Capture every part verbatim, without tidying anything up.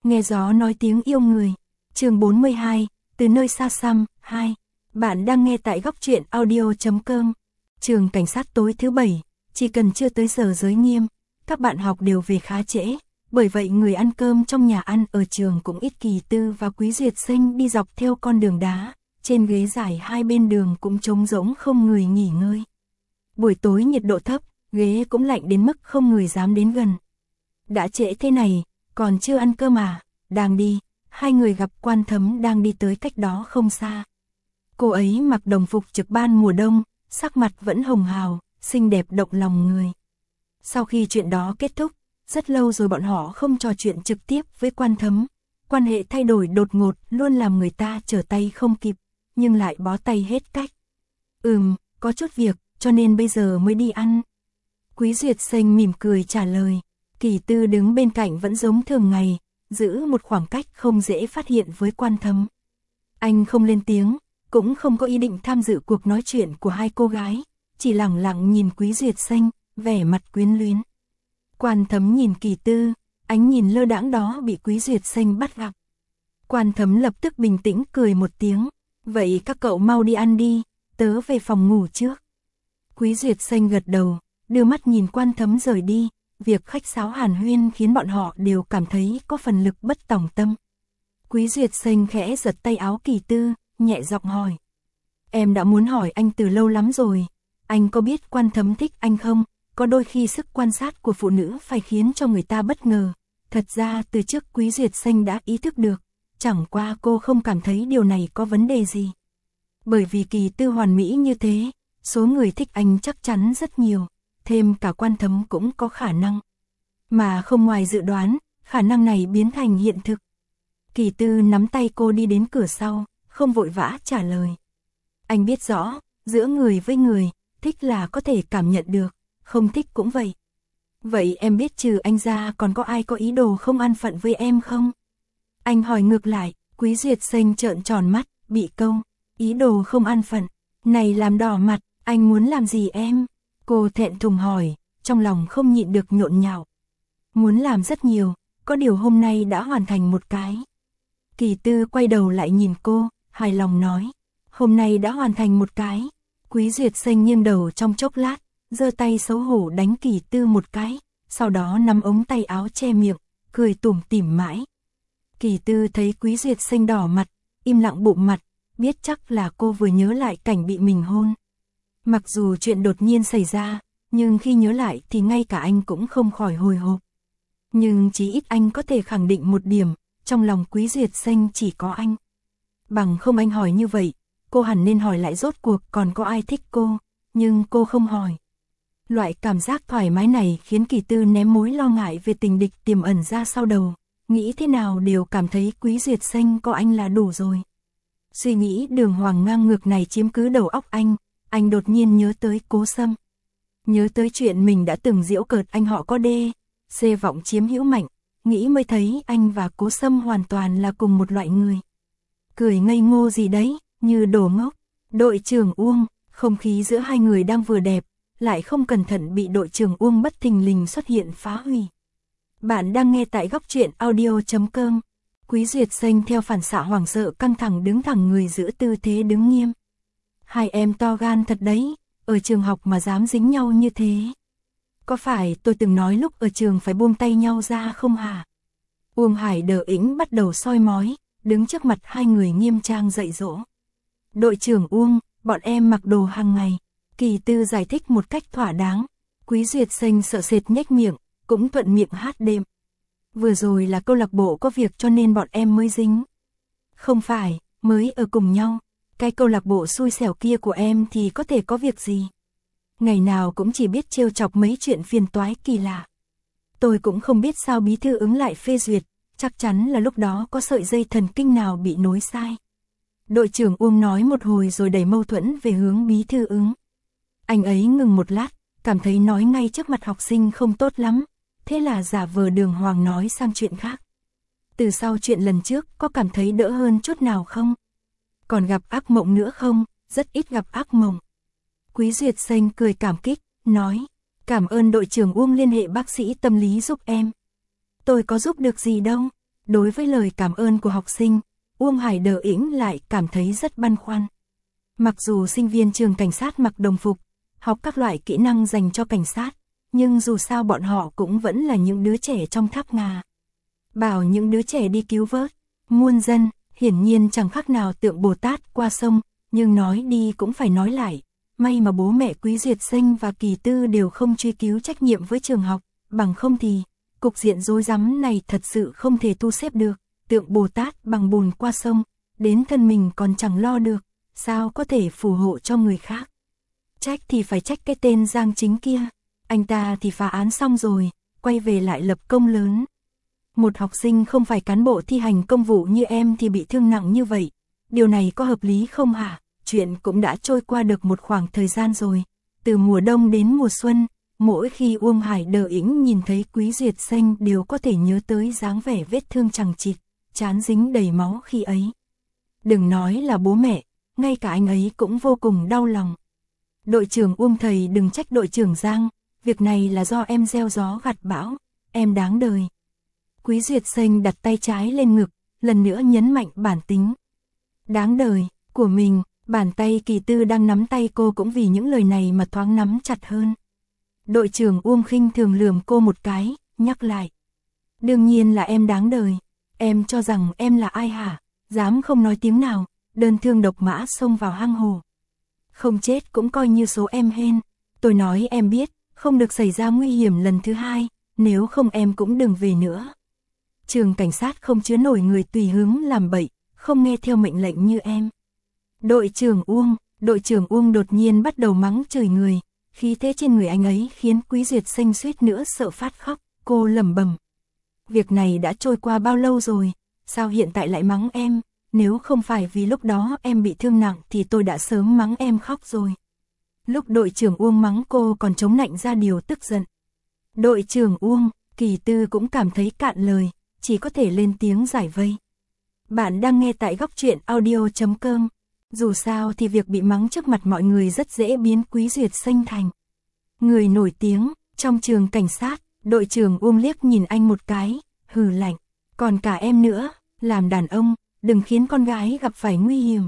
Nghe gió nói tiếng yêu người. Chương bốn mươi hai, từ nơi xa xăm, hai. Bạn đang nghe tại góc truyện audio chấm com. Trường cảnh sát tối thứ bảy, chỉ cần chưa tới giờ giới nghiêm, các bạn học đều về khá trễ, bởi vậy người ăn cơm trong nhà ăn ở trường cũng ít. Kỳ Tư và Quý Duyệt Sinh đi dọc theo con đường đá, trên ghế dài hai bên đường cũng trống rỗng không người nghỉ ngơi. Buổi tối nhiệt độ thấp, ghế cũng lạnh đến mức không người dám đến gần. Đã trễ thế này, còn chưa ăn cơm à? Đang đi, hai người gặp Quan Thấm đang đi tới cách đó không xa. Cô ấy mặc đồng phục trực ban mùa đông, sắc mặt vẫn hồng hào, xinh đẹp động lòng người. Sau khi chuyện đó kết thúc, rất lâu rồi bọn họ không trò chuyện trực tiếp với Quan Thấm. Quan hệ thay đổi đột ngột luôn làm người ta trở tay không kịp, nhưng lại bó tay hết cách. Ừm, có chút việc, cho nên bây giờ mới đi ăn. Quý Duyệt Sinh mỉm cười trả lời. Kỳ Tư đứng bên cạnh vẫn giống thường ngày, giữ một khoảng cách không dễ phát hiện với Quan Thấm. Anh không lên tiếng, cũng không có ý định tham dự cuộc nói chuyện của hai cô gái, chỉ lặng lặng nhìn Quý Duyệt Sinh, vẻ mặt quyến luyến. Quan Thấm nhìn Kỳ Tư, ánh nhìn lơ đãng đó bị Quý Duyệt Sinh bắt gặp. Quan Thấm lập tức bình tĩnh cười một tiếng, vậy các cậu mau đi ăn đi, tớ về phòng ngủ trước. Quý Duyệt Sinh gật đầu, đưa mắt nhìn Quan Thấm rời đi. Việc khách sáo hàn huyên khiến bọn họ đều cảm thấy có phần lực bất tòng tâm. Quý Duyệt Sinh khẽ giật tay áo Kỳ Tư, nhẹ giọng hỏi. Em đã muốn hỏi anh từ lâu lắm rồi, anh có biết Quan Thấm thích anh không? Có đôi khi sức quan sát của phụ nữ phải khiến cho người ta bất ngờ. Thật ra từ trước Quý Duyệt Sinh đã ý thức được, chẳng qua cô không cảm thấy điều này có vấn đề gì. Bởi vì Kỳ Tư hoàn mỹ như thế, số người thích anh chắc chắn rất nhiều. Thêm cả Quan Thấm cũng có khả năng. Mà không ngoài dự đoán, khả năng này biến thành hiện thực. Kỳ Tư nắm tay cô đi đến cửa sau, không vội vã trả lời. Anh biết rõ, giữa người với người, thích là có thể cảm nhận được, không thích cũng vậy. Vậy em biết trừ anh ra còn có ai có ý đồ không an phận với em không? Anh hỏi ngược lại. Quý Duyệt Sinh trợn tròn mắt, bị câu. Ý đồ không an phận, này làm đỏ mặt, anh muốn làm gì em? Cô thẹn thùng hỏi, trong lòng không nhịn được nhộn nhạo. Muốn làm rất nhiều, có điều hôm nay đã hoàn thành một cái. Kỳ Tư quay đầu lại nhìn cô, hài lòng nói. Hôm nay đã hoàn thành một cái. Quý Duyệt Sinh nghiêng đầu trong chốc lát, giơ tay xấu hổ đánh Kỳ Tư một cái, sau đó nắm ống tay áo che miệng, cười tủm tỉm mãi. Kỳ Tư thấy Quý Duyệt Sinh đỏ mặt, im lặng bụm mặt, biết chắc là cô vừa nhớ lại cảnh bị mình hôn. Mặc dù chuyện đột nhiên xảy ra, nhưng khi nhớ lại thì ngay cả anh cũng không khỏi hồi hộp. Nhưng chí ít anh có thể khẳng định một điểm, trong lòng Quý Duyệt Sinh chỉ có anh. Bằng không anh hỏi như vậy, cô hẳn nên hỏi lại rốt cuộc còn có ai thích cô, nhưng cô không hỏi. Loại cảm giác thoải mái này khiến Kỳ Tư ném mối lo ngại về tình địch tiềm ẩn ra sau đầu, nghĩ thế nào đều cảm thấy Quý Duyệt Sinh có anh là đủ rồi. Suy nghĩ đường hoàng ngang ngược này chiếm cứ đầu óc anh. Anh đột nhiên nhớ tới Cố Sâm. Nhớ tới chuyện mình đã từng giễu cợt anh họ có đê, xê vọng chiếm hữu mạnh, nghĩ mới thấy anh và Cố Sâm hoàn toàn là cùng một loại người. Cười ngây ngô gì đấy, như đồ ngốc. Đội trưởng Uông, không khí giữa hai người đang vừa đẹp, lại không cẩn thận bị đội trưởng Uông bất thình lình xuất hiện phá hủy. Bạn đang nghe tại góc truyện audio chấm com. Quý Duyệt Sinh theo phản xạ hoảng sợ căng thẳng đứng thẳng người giữ tư thế đứng nghiêm. Hai em to gan thật đấy, ở trường học mà dám dính nhau như thế. Có phải tôi từng nói lúc ở trường phải buông tay nhau ra không hả? Uông Hải đờ ĩnh bắt đầu soi mói, đứng trước mặt hai người nghiêm trang dạy dỗ. Đội trưởng Uông, bọn em mặc đồ hàng ngày. Kỳ Tư giải thích một cách thỏa đáng. Quý Duyệt Sinh sợ sệt nhếch miệng, cũng thuận miệng hát đệm. Vừa rồi là câu lạc bộ có việc cho nên bọn em mới dính. Không phải, mới ở cùng nhau. Cái câu lạc bộ xui xẻo kia của em thì có thể có việc gì? Ngày nào cũng chỉ biết trêu chọc mấy chuyện phiền toái kỳ lạ. Tôi cũng không biết sao bí thư ứng lại phê duyệt, chắc chắn là lúc đó có sợi dây thần kinh nào bị nối sai. Đội trưởng Uông nói một hồi rồi đẩy mâu thuẫn về hướng bí thư ứng. Anh ấy ngừng một lát, cảm thấy nói ngay trước mặt học sinh không tốt lắm, thế là giả vờ đường hoàng nói sang chuyện khác. Từ sau chuyện lần trước có cảm thấy đỡ hơn chút nào không? Còn gặp ác mộng nữa không? Rất ít gặp ác mộng. Quý Duyệt Sinh cười cảm kích, nói, cảm ơn đội trưởng Uông liên hệ bác sĩ tâm lý giúp em. Tôi có giúp được gì đâu. Đối với lời cảm ơn của học sinh, Uông Hải Đờ Ĩnh lại cảm thấy rất băn khoăn. Mặc dù sinh viên trường cảnh sát mặc đồng phục, học các loại kỹ năng dành cho cảnh sát, nhưng dù sao bọn họ cũng vẫn là những đứa trẻ trong tháp ngà. Bảo những đứa trẻ đi cứu vớt muôn dân, hiển nhiên chẳng khác nào tượng Bồ Tát qua sông, nhưng nói đi cũng phải nói lại. May mà bố mẹ Quý Duyệt Sinh và Kỳ Tư đều không truy cứu trách nhiệm với trường học, bằng không thì, cục diện rối rắm này thật sự không thể thu xếp được. Tượng Bồ Tát bằng bùn qua sông, đến thân mình còn chẳng lo được, sao có thể phù hộ cho người khác. Trách thì phải trách cái tên Giang Chính kia, anh ta thì phá án xong rồi, quay về lại lập công lớn. Một học sinh không phải cán bộ thi hành công vụ như em thì bị thương nặng như vậy, điều này có hợp lý không hả? Chuyện cũng đã trôi qua được một khoảng thời gian rồi, từ mùa đông đến mùa xuân, mỗi khi Uông Hải Đờ Ĩnh nhìn thấy Quý Duyệt Sinh đều có thể nhớ tới dáng vẻ vết thương chằng chịt, trán dính đầy máu khi ấy. Đừng nói là bố mẹ, ngay cả anh ấy cũng vô cùng đau lòng. Đội trưởng Uông thầy đừng trách đội trưởng Giang, việc này là do em gieo gió gặt bão, em đáng đời. Quý Duyệt Sinh đặt tay trái lên ngực, lần nữa nhấn mạnh bản tính đáng đời của mình. Bàn tay Kỳ Tư đang nắm tay cô cũng vì những lời này mà thoáng nắm chặt hơn. Đội trưởng Uông khinh thường lườm cô một cái, nhắc lại. Đương nhiên là em đáng đời. Em cho rằng em là ai hả? Dám không nói tiếng nào, đơn thương độc mã xông vào hang hồ. Không chết cũng coi như số em hên. Tôi nói em biết, không được xảy ra nguy hiểm lần thứ hai, nếu không em cũng đừng về nữa. Trường cảnh sát không chứa nổi người tùy hứng làm bậy, không nghe theo mệnh lệnh như em. Đội trưởng Uông, đội trưởng Uông đột nhiên bắt đầu mắng chửi người, khí thế trên người anh ấy khiến Quý Duyệt Sinh suýt nữa sợ phát khóc, cô lẩm bẩm. Việc này đã trôi qua bao lâu rồi, sao hiện tại lại mắng em, nếu không phải vì lúc đó em bị thương nặng thì tôi đã sớm mắng em khóc rồi. Lúc đội trưởng Uông mắng cô còn chống nạnh ra điều tức giận. Đội trưởng Uông, Kỳ Tư cũng cảm thấy cạn lời, chỉ có thể lên tiếng giải vây. Bạn đang nghe tại góc truyện audio chấm com. Dù sao thì việc bị mắng trước mặt mọi người rất dễ biến Quý Duyệt Sinh thành người nổi tiếng trong trường cảnh sát. Đội trưởng Uông liếc nhìn anh một cái, hừ lạnh. Còn cả em nữa, làm đàn ông, đừng khiến con gái gặp phải nguy hiểm.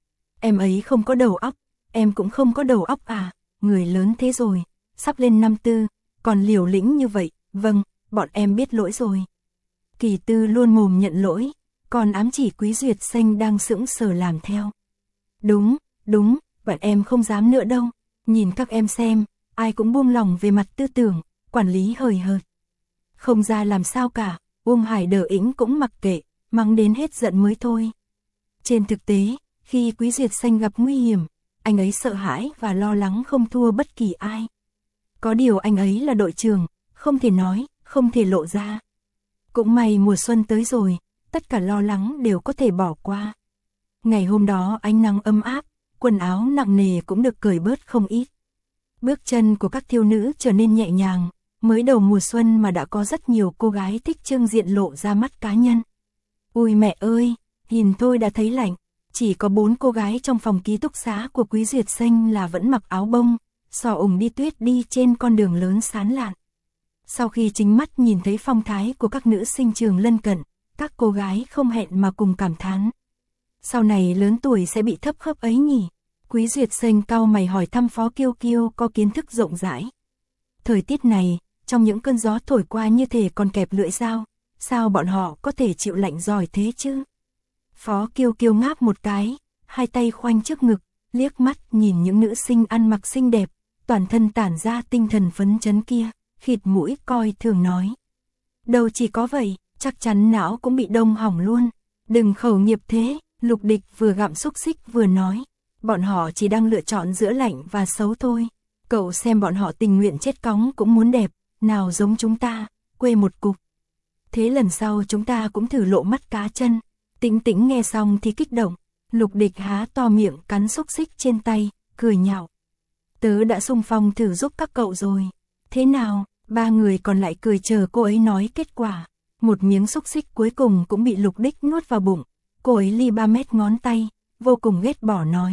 Em ấy không có đầu óc, em cũng không có đầu óc à, người lớn thế rồi, sắp lên năm tư, còn liều lĩnh như vậy. Vâng, bọn em biết lỗi rồi. Kỳ Tư luôn mồm nhận lỗi, còn ám chỉ Quý Duyệt Sinh đang sững sờ làm theo. Đúng, đúng, bọn em không dám nữa đâu, nhìn các em xem, ai cũng buông lỏng về mặt tư tưởng, quản lý hời hợt. Không ra làm sao cả, Uông Hải Đờ Ĩnh cũng mặc kệ, mắng đến hết giận mới thôi. Trên thực tế, khi Quý Duyệt Sinh gặp nguy hiểm, anh ấy sợ hãi và lo lắng không thua bất kỳ ai. Có điều anh ấy là đội trưởng, không thể nói, không thể lộ ra. Cũng may mùa xuân tới rồi, tất cả lo lắng đều có thể bỏ qua. Ngày hôm đó ánh nắng ấm áp, quần áo nặng nề cũng được cởi bớt không ít. Bước chân của các thiếu nữ trở nên nhẹ nhàng, mới đầu mùa xuân mà đã có rất nhiều cô gái thích trưng diện lộ ra mắt cá nhân. Ui mẹ ơi, nhìn thôi đã thấy lạnh, chỉ có bốn cô gái trong phòng ký túc xá của Quý Duyệt Sinh là vẫn mặc áo bông, xỏ ủng đi tuyết đi trên con đường lớn sán lạn. Sau khi chính mắt nhìn thấy phong thái của các nữ sinh trường lân cận, các cô gái không hẹn mà cùng cảm thán. Sau này lớn tuổi sẽ bị thấp khớp ấy nhỉ? Quý Duyệt Sinh cau mày hỏi thăm Phó Kiêu Kiêu có kiến thức rộng rãi. Thời tiết này, trong những cơn gió thổi qua như thể còn kẹp lưỡi dao, sao bọn họ có thể chịu lạnh giỏi thế chứ? Phó Kiêu Kiêu ngáp một cái, hai tay khoanh trước ngực, liếc mắt nhìn những nữ sinh ăn mặc xinh đẹp, toàn thân tản ra tinh thần phấn chấn kia, khịt mũi coi thường nói. Đâu chỉ có vậy, chắc chắn não cũng bị đông hỏng luôn. Đừng khẩu nghiệp thế, Lục Địch vừa gặm xúc xích vừa nói. Bọn họ chỉ đang lựa chọn giữa lạnh và xấu thôi. Cậu xem bọn họ tình nguyện chết cóng cũng muốn đẹp, nào giống chúng ta, quê một cục. Thế lần sau chúng ta cũng thử lộ mắt cá chân. Tĩnh Tĩnh nghe xong thì kích động. Lục Địch há to miệng cắn xúc xích trên tay, cười nhạo. Tớ đã xung phong thử giúp các cậu rồi. Thế nào, ba người còn lại cười chờ cô ấy nói kết quả. Một miếng xúc xích cuối cùng cũng bị Lục Địch nuốt vào bụng. Cô ấy li ba mét ngón tay, vô cùng ghét bỏ nói.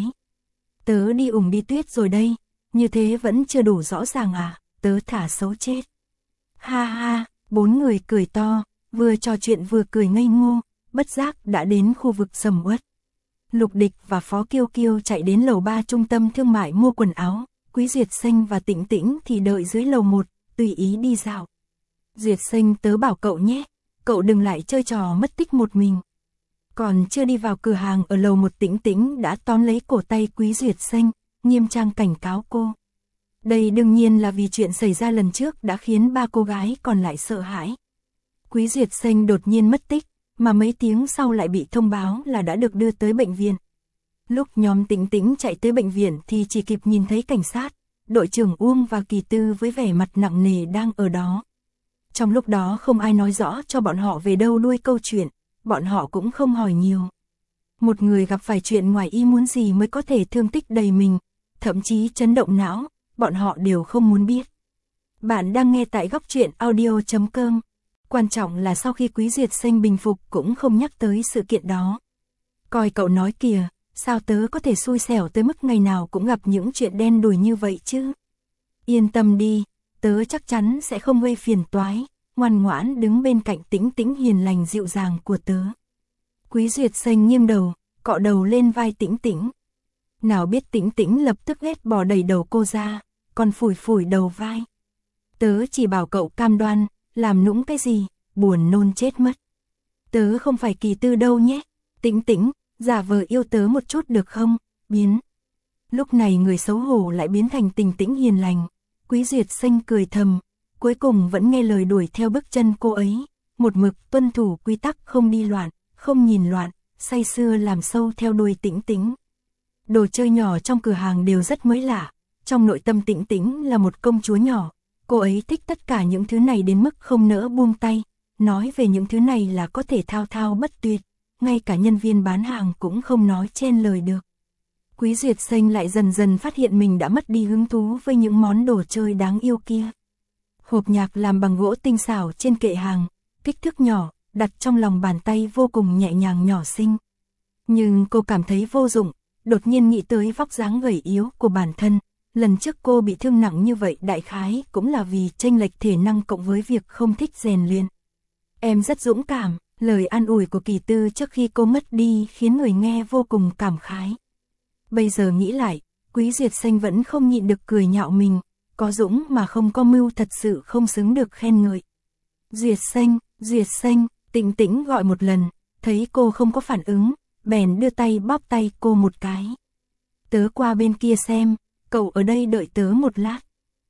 Tớ đi ủng đi tuyết rồi đây, như thế vẫn chưa đủ rõ ràng à, tớ thả xấu chết. Ha ha, bốn người cười to, vừa trò chuyện vừa cười ngây ngô, bất giác đã đến khu vực sầm uất. Lục Địch và Phó Kiêu Kiêu chạy đến lầu ba trung tâm thương mại mua quần áo, Quý Duyệt Xanh và Tĩnh Tĩnh thì đợi dưới lầu một, tùy ý đi dạo. Duyệt Xanh tớ bảo cậu nhé, cậu đừng lại chơi trò mất tích một mình. Còn chưa đi vào cửa hàng ở lầu một, Tĩnh Tĩnh đã tóm lấy cổ tay Quý Duyệt Xanh, nghiêm trang cảnh cáo cô. Đây đương nhiên là vì chuyện xảy ra lần trước đã khiến ba cô gái còn lại sợ hãi. Quý Duyệt Xanh đột nhiên mất tích, mà mấy tiếng sau lại bị thông báo là đã được đưa tới bệnh viện. Lúc nhóm Tĩnh Tĩnh chạy tới bệnh viện thì chỉ kịp nhìn thấy cảnh sát, đội trưởng Uông và Kỳ Tư với vẻ mặt nặng nề đang ở đó. Trong lúc đó không ai nói rõ cho bọn họ về đâu đuôi câu chuyện, bọn họ cũng không hỏi nhiều. Một người gặp phải chuyện ngoài ý muốn gì mới có thể thương tích đầy mình, thậm chí chấn động não, bọn họ đều không muốn biết. Bạn đang nghe tại góc truyện audio chấm com. Quan trọng là sau khi Quý Duyệt Xanh bình phục cũng không nhắc tới sự kiện đó. Coi cậu nói kìa, sao tớ có thể xui xẻo tới mức ngày nào cũng gặp những chuyện đen đủi như vậy chứ? Yên tâm đi, tớ chắc chắn sẽ không gây phiền toái, ngoan ngoãn đứng bên cạnh Tĩnh Tĩnh hiền lành dịu dàng của tớ. Quý Duyệt Xanh nghiêng đầu, cọ đầu lên vai Tĩnh Tĩnh. Nào biết Tĩnh Tĩnh lập tức ghét bỏ đẩy đầu cô ra, còn phủi phủi đầu vai. Tớ chỉ bảo cậu cam đoan, làm nũng cái gì, buồn nôn chết mất. Tớ không phải Kỳ Tư đâu nhé, Tĩnh Tĩnh, giả vờ yêu tớ một chút được không, biến. Lúc này người xấu hổ lại biến thành Tĩnh Tĩnh hiền lành, Quý Duyệt Xanh cười thầm, cuối cùng vẫn nghe lời đuổi theo bước chân cô ấy, một mực tuân thủ quy tắc không đi loạn, không nhìn loạn, say sưa làm sâu theo đuôi Tĩnh Tĩnh. Đồ chơi nhỏ trong cửa hàng đều rất mới lạ, trong nội tâm Tĩnh Tĩnh là một công chúa nhỏ, cô ấy thích tất cả những thứ này đến mức không nỡ buông tay, nói về những thứ này là có thể thao thao bất tuyệt, ngay cả nhân viên bán hàng cũng không nói chen lời được. Quý Duyệt Xanh lại dần dần phát hiện mình đã mất đi hứng thú với những món đồ chơi đáng yêu kia. Hộp nhạc làm bằng gỗ tinh xảo trên kệ hàng, kích thước nhỏ, đặt trong lòng bàn tay vô cùng nhẹ nhàng nhỏ xinh. Nhưng cô cảm thấy vô dụng, đột nhiên nghĩ tới vóc dáng gầy yếu của bản thân. Lần trước cô bị thương nặng như vậy đại khái cũng là vì chênh lệch thể năng cộng với việc không thích rèn luyện. Em rất dũng cảm, lời an ủi của Kỳ Tư trước khi cô mất đi khiến người nghe vô cùng cảm khái. Bây giờ nghĩ lại, Quý Duyệt Xanh vẫn không nhịn được cười nhạo mình, có dũng mà không có mưu thật sự không xứng được khen ngợi. Duyệt Xanh, Duyệt Xanh, Tĩnh Tĩnh gọi một lần, thấy cô không có phản ứng, bèn đưa tay bóp tay cô một cái. Tớ qua bên kia xem, cậu ở đây đợi tớ một lát.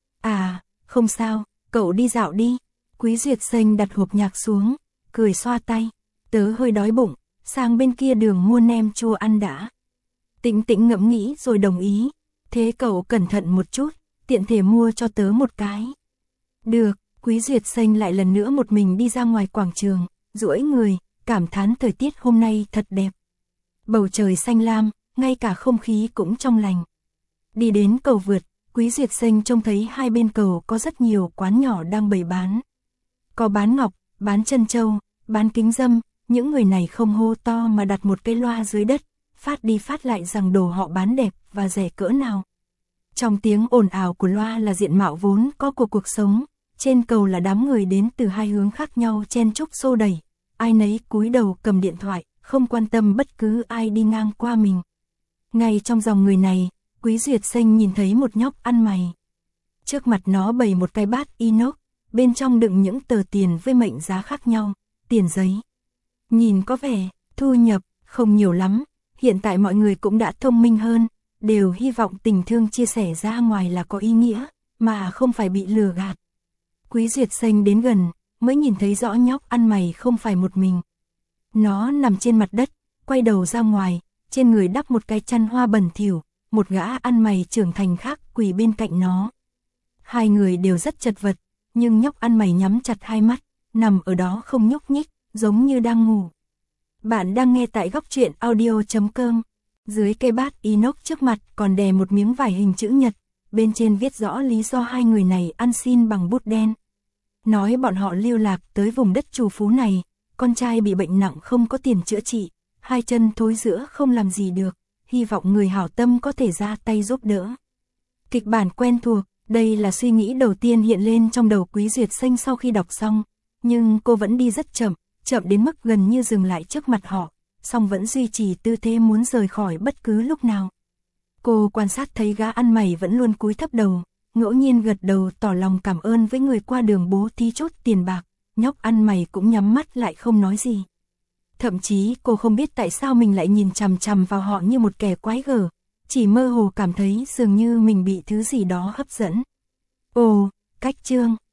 À, không sao, cậu đi dạo đi. Quý Duyệt Xanh đặt hộp nhạc xuống, cười xoa tay. Tớ hơi đói bụng, sang bên kia đường mua nem chua ăn đã. Tĩnh Tĩnh ngẫm nghĩ rồi đồng ý. Thế cậu cẩn thận một chút, tiện thể mua cho tớ một cái. Được, Quý Duyệt Xanh lại lần nữa một mình đi ra ngoài quảng trường, duỗi người, cảm thán thời tiết hôm nay thật đẹp. Bầu trời xanh lam, ngay cả không khí cũng trong lành. Đi đến cầu vượt, Quý Duyệt Xanh trông thấy hai bên cầu có rất nhiều quán nhỏ đang bày bán. Có bán ngọc, bán chân châu, bán kính dâm, những người này không hô to mà đặt một cái loa dưới đất, phát đi phát lại rằng đồ họ bán đẹp và rẻ cỡ nào. Trong tiếng ồn ào của loa là diện mạo vốn có của cuộc sống, trên cầu là đám người đến từ hai hướng khác nhau chen chúc xô đẩy, ai nấy cúi đầu cầm điện thoại, không quan tâm bất cứ ai đi ngang qua mình. Ngay trong dòng người này, Quý Duyệt Xanh nhìn thấy một nhóc ăn mày. Trước mặt nó bày một cái bát inox, bên trong đựng những tờ tiền với mệnh giá khác nhau, tiền giấy. Nhìn có vẻ, thu nhập, không nhiều lắm, hiện tại mọi người cũng đã thông minh hơn, đều hy vọng tình thương chia sẻ ra ngoài là có ý nghĩa, mà không phải bị lừa gạt. Quý Duyệt Xanh đến gần, mới nhìn thấy rõ nhóc ăn mày không phải một mình. Nó nằm trên mặt đất, quay đầu ra ngoài, trên người đắp một cái chăn hoa bẩn thỉu, một gã ăn mày trưởng thành khác quỳ bên cạnh nó. Hai người đều rất chật vật, nhưng nhóc ăn mày nhắm chặt hai mắt, nằm ở đó không nhúc nhích, giống như đang ngủ. Bạn đang nghe tại góc truyện audio chấm com. Dưới cây bát inox trước mặt còn đè một miếng vải hình chữ nhật, bên trên viết rõ lý do hai người này ăn xin bằng bút đen. Nói bọn họ lưu lạc tới vùng đất trù phú này, con trai bị bệnh nặng không có tiền chữa trị, hai chân thối rữa không làm gì được, hy vọng người hảo tâm có thể ra tay giúp đỡ. Kịch bản quen thuộc, đây là suy nghĩ đầu tiên hiện lên trong đầu Quý Duyệt Xanh sau khi đọc xong, Nhưng cô vẫn đi rất chậm, chậm đến mức gần như dừng lại trước mặt họ, song vẫn duy trì tư thế muốn rời khỏi bất cứ lúc nào. Cô quan sát thấy gã ăn mày vẫn luôn cúi thấp đầu, ngẫu nhiên gật đầu tỏ lòng cảm ơn với người qua đường bố thí chốt tiền bạc, nhóc ăn mày cũng nhắm mắt lại không nói gì. Thậm chí cô không biết tại sao mình lại nhìn chằm chằm vào họ như một kẻ quái gở, chỉ mơ hồ cảm thấy dường như mình bị thứ gì đó hấp dẫn. Ồ, cách chương.